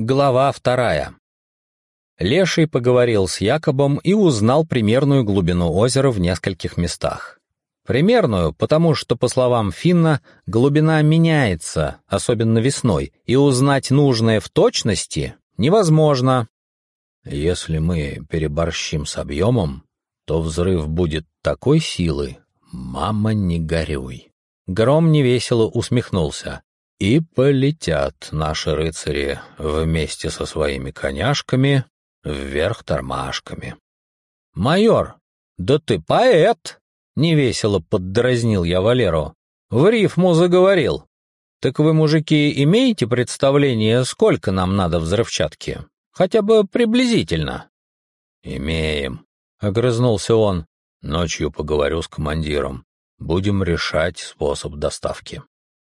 Глава 2. Леший поговорил с Якобом и узнал примерную глубину озера в нескольких местах. Примерную, потому что, по словам Финна, глубина меняется, особенно весной, и узнать нужное в точности невозможно. Если мы переборщим с объемом, то взрыв будет такой силы, мама, не горюй. Гром невесело усмехнулся. И полетят наши рыцари вместе со своими коняшками вверх тормашками. «Майор, да ты поэт!» — невесело поддразнил я Валеру. «В рифму заговорил. Так вы, мужики, имеете представление, сколько нам надо взрывчатки? Хотя бы приблизительно?» «Имеем», — огрызнулся он. «Ночью поговорю с командиром. Будем решать способ доставки».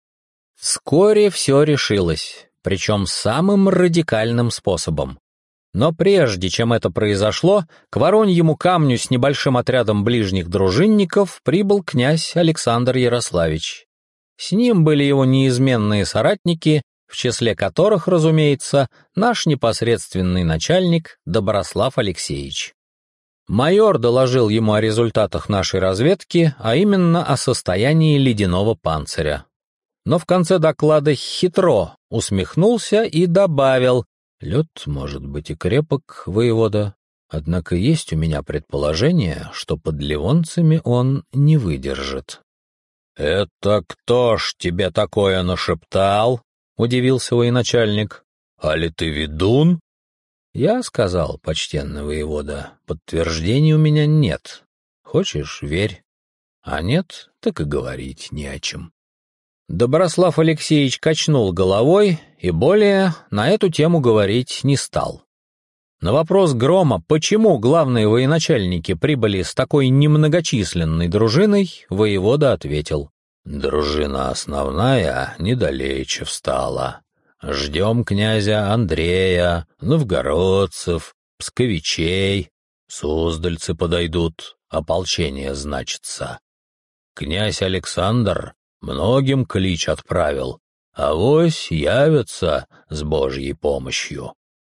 Вскоре все решилось, причем самым радикальным способом. Но прежде чем это произошло, к Вороньему камню с небольшим отрядом ближних дружинников прибыл князь Александр Ярославич. С ним были его неизменные соратники, в числе которых, разумеется, наш непосредственный начальник Доброслав Алексеевич. Майор доложил ему о результатах нашей разведки, а именно о состоянии ледяного панциря. Но в конце доклада хитро усмехнулся и добавил: «Лед может быть и крепок, воевода, однако есть у меня предположение, что под ливонцами он не выдержит». «Это кто ж тебе такое нашептал?» — удивился военачальник. «Али ты ведун?» «Я сказал, почтенный воевода, подтверждений у меня нет. Хочешь — верь, а нет, так и говорить не о чем». Доброслав Алексеевич качнул головой и более на эту тему говорить не стал. На вопрос Грома, почему главные военачальники прибыли с такой немногочисленной дружиной, воевода ответил: «Дружина основная недалече встала. Ждем князя Андрея, новгородцев, псковичей, суздальцы подойдут, ополчение значится. Князь Александр многим клич отправил, авось явятся с Божьей помощью».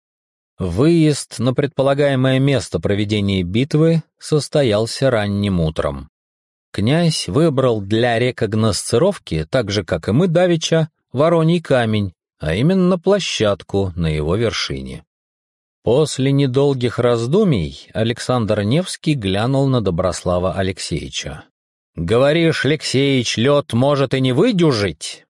Выезд на предполагаемое место проведения битвы состоялся ранним утром. Князь выбрал для рекогносцировки, так же, как и мы давеча, Вороний камень, а именно площадку на его вершине. После недолгих раздумий Александр Невский глянул на Доброслава Алексеевича. «Говоришь, Алексеич, лед может и не выдюжить?»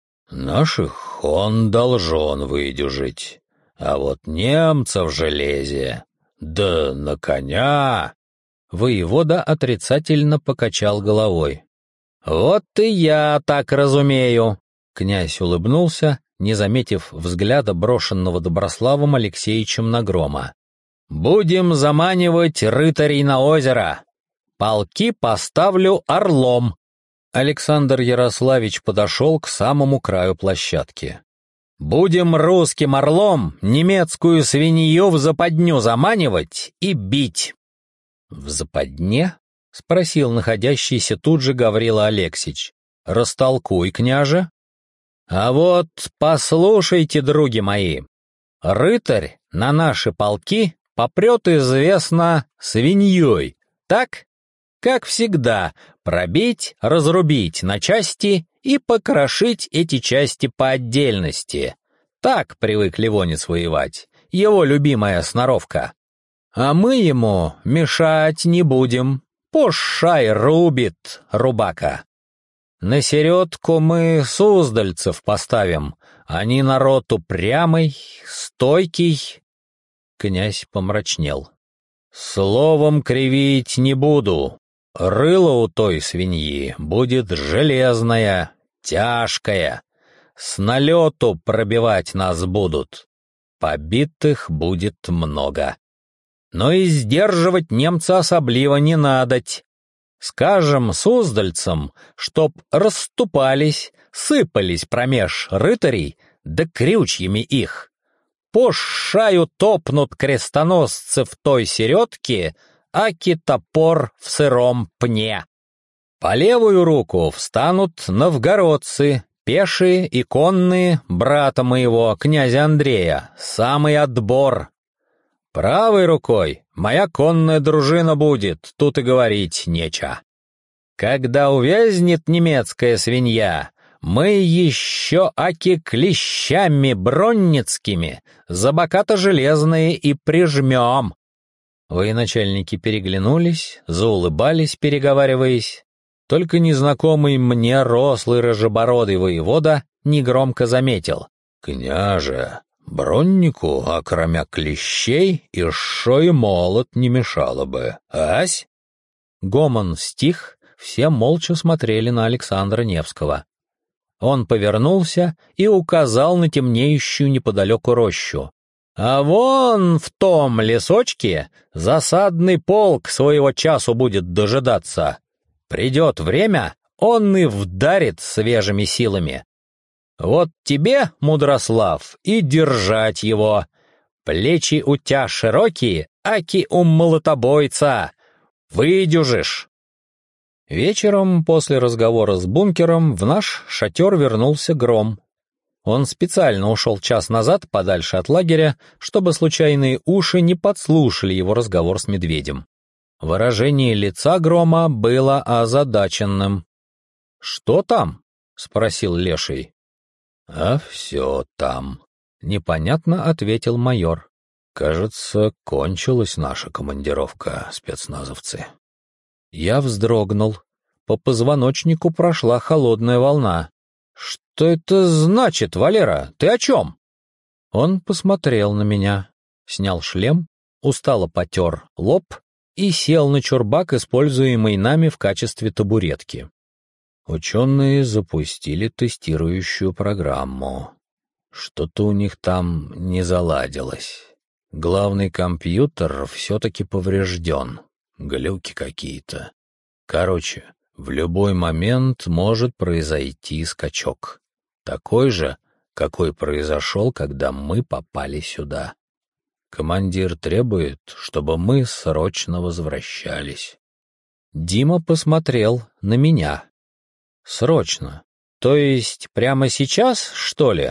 «Наших он должен выдюжить, а вот немцев в железе, да на коня...» Воевода отрицательно покачал головой. «Вот и я так разумею!» Князь улыбнулся, не заметив взгляда, брошенного Доброславом Алексеевичем на Грома. «Будем заманивать рыцарей на озеро. Полки поставлю орлом». Александр Ярославич подошел к самому краю площадки. «Будем русским орлом немецкую свинью в западню заманивать и бить». «В западне?» — спросил находящийся тут же Гаврила Алексич. «Растолкуй, княже». «А вот послушайте, други мои, рыцарь на наши полки попрет, известно, свиньей, так? Как всегда, пробить, разрубить на части и покрошить эти части по отдельности. Так привык ливонец воевать, его любимая сноровка. А мы ему мешать не будем, пошай рубит рубака. На середку мы суздальцев поставим, они народ упрямый, стойкий». Князь помрачнел. «Словом кривить не буду. Рыло у той свиньи будет железное, тяжкое. С налету пробивать нас будут. Побитых будет много. Но и сдерживать немца особливо не надоть. Скажем суздальцам, чтоб расступались, сыпались промеж рыцарей, да крючьями их. Пошаю топнут крестоносцы в той середке, аки топор в сыром пне. По левую руку встанут новгородцы, Пешие и конные брата моего, князя Андрея, самый отбор. Правой рукой моя конная дружина будет, тут и говорить нечего. Когда увязнет немецкая свинья, мы еще аки клещами бронницкими за бока-то железные и прижмем. Военачальники переглянулись, заулыбались, переговариваясь. Только незнакомый мне рослый рыжебородый воевода негромко заметил: «Княже, броннику, окромя клещей, и шо и молот не мешало бы, ась?» Гомон стих, все молча смотрели на Александра Невского. Он повернулся и указал на темнеющую неподалеку рощу. «А вон в том лесочке засадный полк своего часу будет дожидаться. Придет время, он и вдарит свежими силами. Вот тебе, Мудрослав, и держать его. Плечи у тебя широкие, аки у молотобойца. Выдюжишь». Вечером после разговора с бункером в наш шатер вернулся Гром. Он специально ушел час назад подальше от лагеря, чтобы случайные уши не подслушали его разговор с медведем. Выражение лица Грома было озадаченным. «Что там?» — спросил Леший. «А все там», — непонятно ответил майор. «Кажется, кончилась наша командировка, спецназовцы». Я вздрогнул. По позвоночнику прошла холодная волна. «Что это значит, Валера? Ты о чем?» Он посмотрел на меня, снял шлем, устало потер лоб и сел на чурбак, используемый нами в качестве табуретки. Ученые запустили тестирующую программу. Что-то у них там не заладилось. Главный компьютер все-таки поврежден. Глюки какие-то. Короче, в любой момент может произойти скачок. Такой же, какой произошел, когда мы попали сюда. Командир требует, чтобы мы срочно возвращались. Дима посмотрел на меня. Срочно? То есть прямо сейчас, что ли?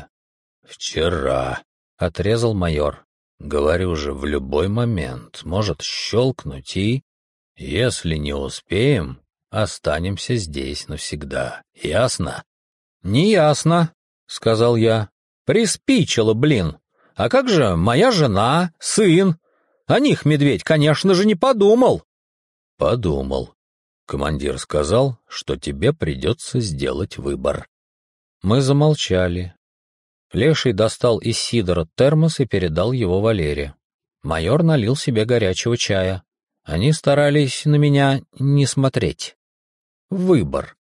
Вчера, отрезал майор. Говорю же, в любой момент может щелкнуть и... Если не успеем, останемся здесь навсегда. Ясно? Не ясно, сказал я. Приспичило, блин. А как же моя жена, сын? О них медведь, конечно же, не подумал. Подумал. Командир сказал, что тебе придется сделать выбор. Мы замолчали. Леший достал из сидора термос и передал его Валере. Майор налил себе горячего чая. Они старались на меня не смотреть. Выбор.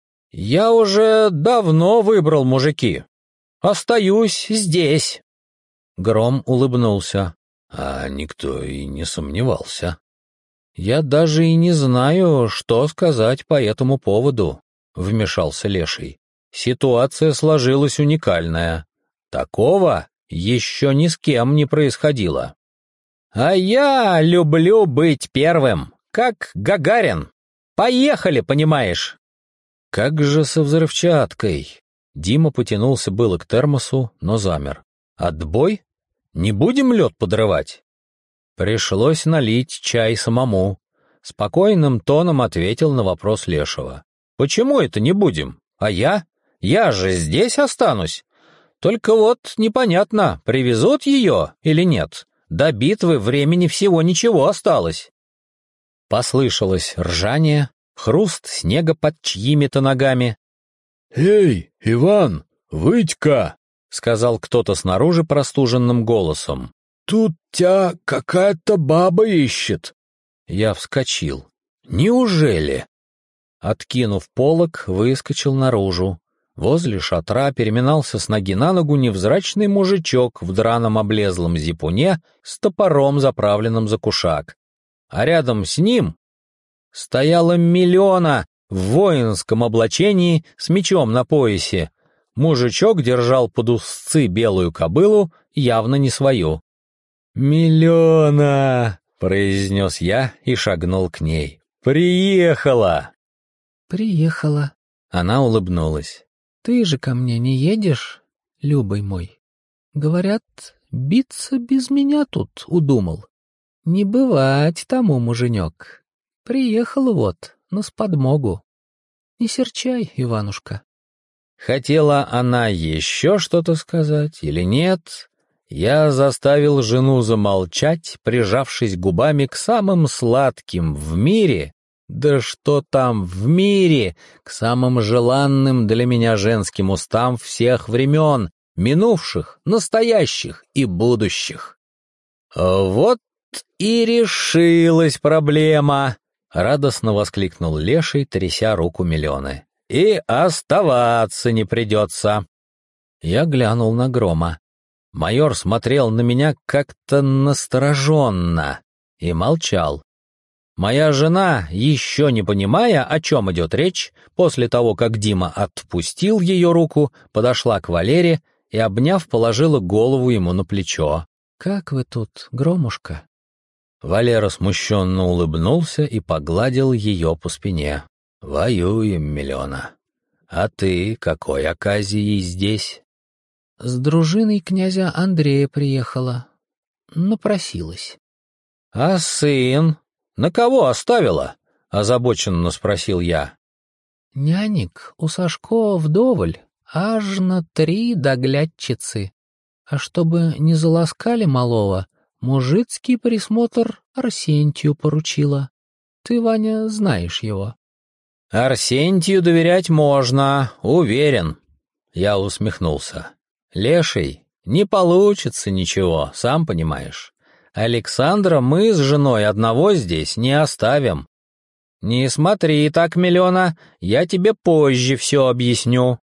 Я уже давно выбрал, мужики. Остаюсь здесь. Гром улыбнулся. А никто и не сомневался. Я даже и не знаю, что сказать по этому поводу, вмешался Леший. Ситуация сложилась уникальная. Такого еще ни с кем не происходило. А я люблю быть первым, как Гагарин. Поехали, понимаешь? Как же со взрывчаткой? Дима потянулся было к термосу, но замер. Отбой? Не будем лед подрывать? Пришлось налить чай самому. Спокойным тоном ответил на вопрос Лешего. Почему это не будем? А я? Я же здесь останусь. Только вот непонятно, привезут ее или нет. До битвы времени всего ничего осталось. Послышалось ржание, хруст снега под чьими-то ногами. «Эй, Иван, выйдь-ка!» — сказал кто-то снаружи простуженным голосом. «Тут тебя какая-то баба ищет!» Я вскочил. «Неужели?» Откинув полог, выскочил наружу. Возле шатра переминался с ноги на ногу невзрачный мужичок в драном облезлом зипуне с топором, заправленным за кушак. А рядом с ним стояла Милена в воинском облачении с мечом на поясе. Мужичок держал под узцы белую кобылу, явно не свою. «Милена!» — произнес я и шагнул к ней. «Приехала!» «Приехала!» — она улыбнулась. Ты же ко мне не едешь, любый мой? Говорят, биться без меня тут удумал. Не бывать тому, муженек. Приехал вот, на сподмогу. Не серчай, Иванушка. Хотела она еще что-то сказать или нет? Я заставил жену замолчать, прижавшись губами к самым сладким в мире, да что там в мире, к самым желанным для меня женским устам всех времен, минувших, настоящих и будущих. Вот и решилась проблема, радостно воскликнул Леший, тряся руку Милены. И оставаться не придется. Я глянул на Грома. Майор смотрел на меня как-то настороженно и молчал. Моя жена, еще не понимая, о чем идет речь, после того, как Дима отпустил ее руку, подошла к Валере и, обняв, положила голову ему на плечо. «Как вы тут, Громушка?» Валера смущенно улыбнулся и погладил ее по спине. «Воюем, Милена. А ты какой оказией здесь?» «С дружиной князя Андрея приехала. Напросилась». «А сын? На кого оставила?» — озабоченно спросил я. «Нянек у Сашко вдоволь, аж на 3 доглядчицы. А чтобы не заласкали малого, мужицкий присмотр Арсентию поручила. Ты, Ваня, знаешь его». «Арсентию доверять можно, уверен». Я усмехнулся. «Леший, не получится ничего, сам понимаешь. Александра мы с женой одного здесь не оставим. Не смотри так, Милена, я тебе позже все объясню».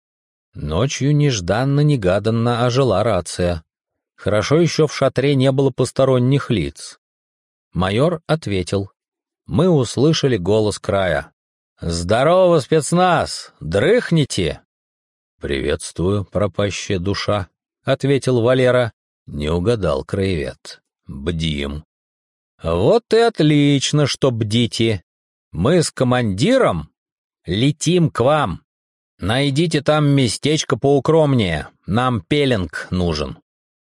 Ночью нежданно-негаданно ожила рация. Хорошо еще в шатре не было посторонних лиц. Майор ответил. Мы услышали голос края. «Здорово, спецназ! Дрыхните!» «Приветствую, пропащая душа», — ответил Валера. Не угадал краевед. «Бдим». «Вот и отлично, что бдите. Мы с командиром летим к вам. Найдите там местечко поукромнее, нам пеленг нужен».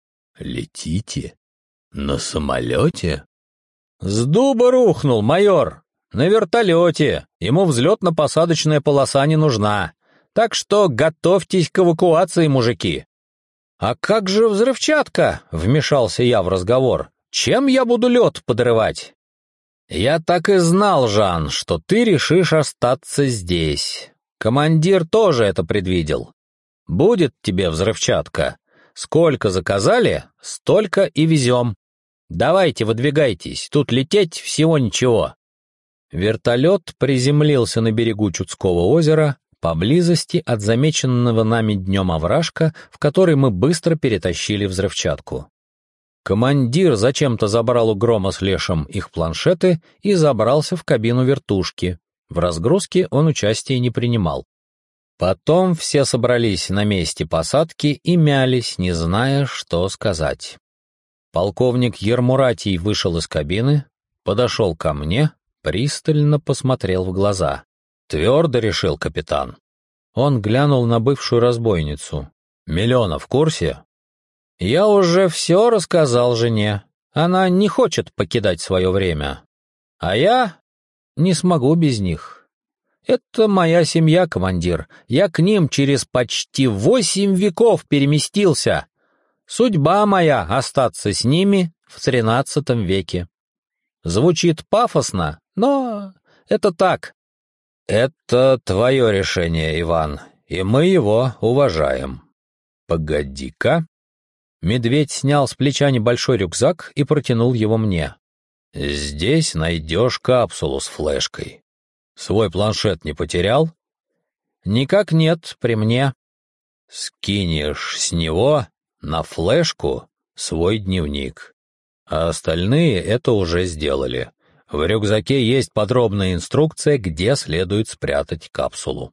«Летите? На самолете?» «С дуба рухнул, майор. На вертолете. Ему взлетно-посадочная полоса не нужна. Так что готовьтесь к эвакуации, мужики». «А как же взрывчатка?» — вмешался я в разговор. «Чем я буду лед подрывать?» «Я так и знал, Жан, что ты решишь остаться здесь. Командир тоже это предвидел. Будет тебе взрывчатка. Сколько заказали, столько и везем. Давайте, выдвигайтесь, тут лететь всего ничего». Вертолет приземлился на берегу Чудского озера, поблизости от замеченного нами днем овражка, в который мы быстро перетащили взрывчатку. Командир зачем-то забрал у Грома с Лешем их планшеты и забрался в кабину вертушки. В разгрузке он участия не принимал. Потом все собрались на месте посадки и мялись, не зная, что сказать. Полковник Ермуратий вышел из кабины, подошел ко мне, пристально посмотрел в глаза. «Твердо решил, капитан». Он глянул на бывшую разбойницу. «Милена в курсе?» «Я уже все рассказал жене. Она не хочет покидать свое время. А я не смогу без них. Это моя семья, командир. Я к ним через почти 8 веков переместился. Судьба моя остаться с ними в 13 веке. Звучит пафосно, но это так». «Это твое решение, Иван, и мы его уважаем». «Погоди-ка». Медведь снял с плеча небольшой рюкзак и протянул его мне. «Здесь найдешь капсулу с флешкой. Свой планшет не потерял?» «Никак нет, при мне». «Скинешь с него на флешку свой дневник, а остальные это уже сделали. В рюкзаке есть подробная инструкция, где следует спрятать капсулу».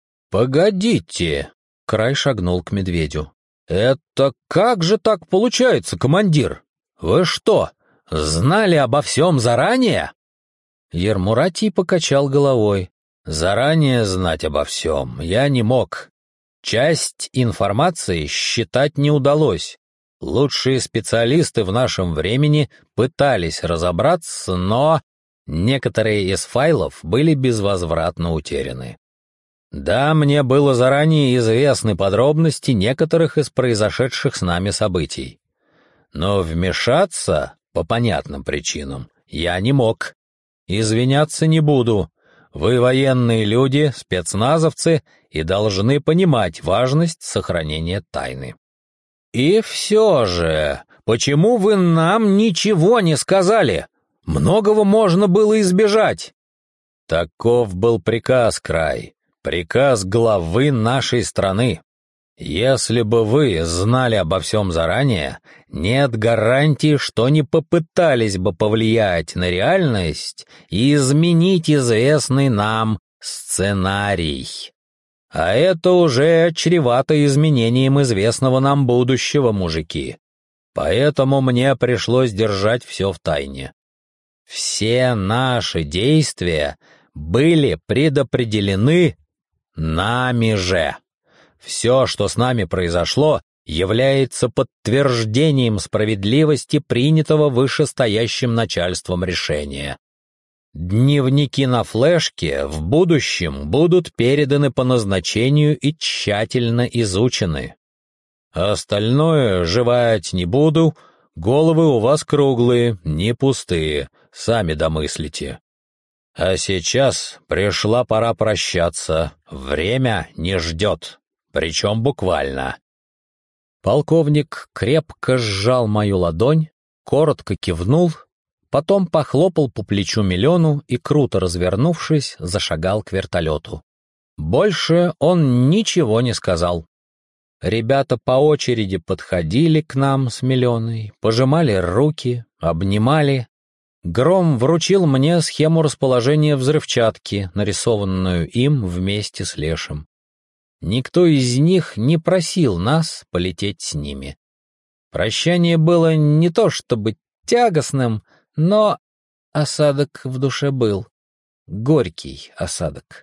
«Погодите!» — Край шагнул к медведю. «Это как же так получается, командир? Вы что, знали обо всем заранее?» Ермуратий покачал головой. «Заранее знать обо всем я не мог. Часть информации считать не удалось. Лучшие специалисты в нашем времени пытались разобраться, но некоторые из файлов были безвозвратно утеряны. Да, мне было заранее известны подробности некоторых из произошедших с нами событий. Но вмешаться, по понятным причинам, я не мог. Извиняться не буду. Вы военные люди, спецназовцы, и должны понимать важность сохранения тайны. И все же, почему вы нам ничего не сказали? Многого можно было избежать. Таков был приказ, Край, приказ главы нашей страны. Если бы вы знали обо всем заранее, нет гарантии, что не попытались бы повлиять на реальность и изменить известный нам сценарий. А это уже чревато изменением известного нам будущего, мужики. Поэтому мне пришлось держать все в тайне. Все наши действия были предопределены нами же. Все, что с нами произошло, является подтверждением справедливости принятого вышестоящим начальством решения. Дневники на флешке в будущем будут переданы по назначению и тщательно изучены. Остальное жевать не буду, головы у вас круглые, не пустые, сами домыслите. А сейчас пришла пора прощаться, время не ждет, причем буквально. Полковник крепко сжал мою ладонь, коротко кивнул, потом похлопал по плечу Милену и, круто развернувшись, зашагал к вертолету. Больше он ничего не сказал. Ребята по очереди подходили к нам с Миленой, пожимали руки, обнимали. Гром вручил мне схему расположения взрывчатки, нарисованную им вместе с Лешем. Никто из них не просил нас полететь с ними. Прощание было не то чтобы тягостным, но осадок в душе был. Горький осадок.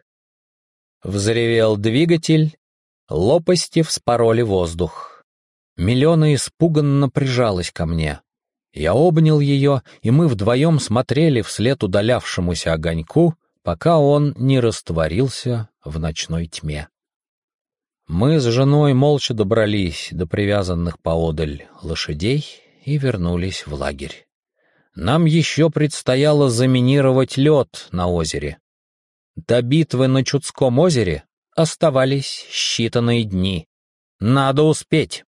Взревел двигатель, лопасти вспороли воздух. Милена испуганно прижалась ко мне. Я обнял ее, и мы вдвоем смотрели вслед удалявшемуся огоньку, пока он не растворился в ночной тьме. Мы с женой молча добрались до привязанных поодаль лошадей и вернулись в лагерь. Нам еще предстояло заминировать лед на озере. До битвы на Чудском озере оставались считанные дни. Надо успеть.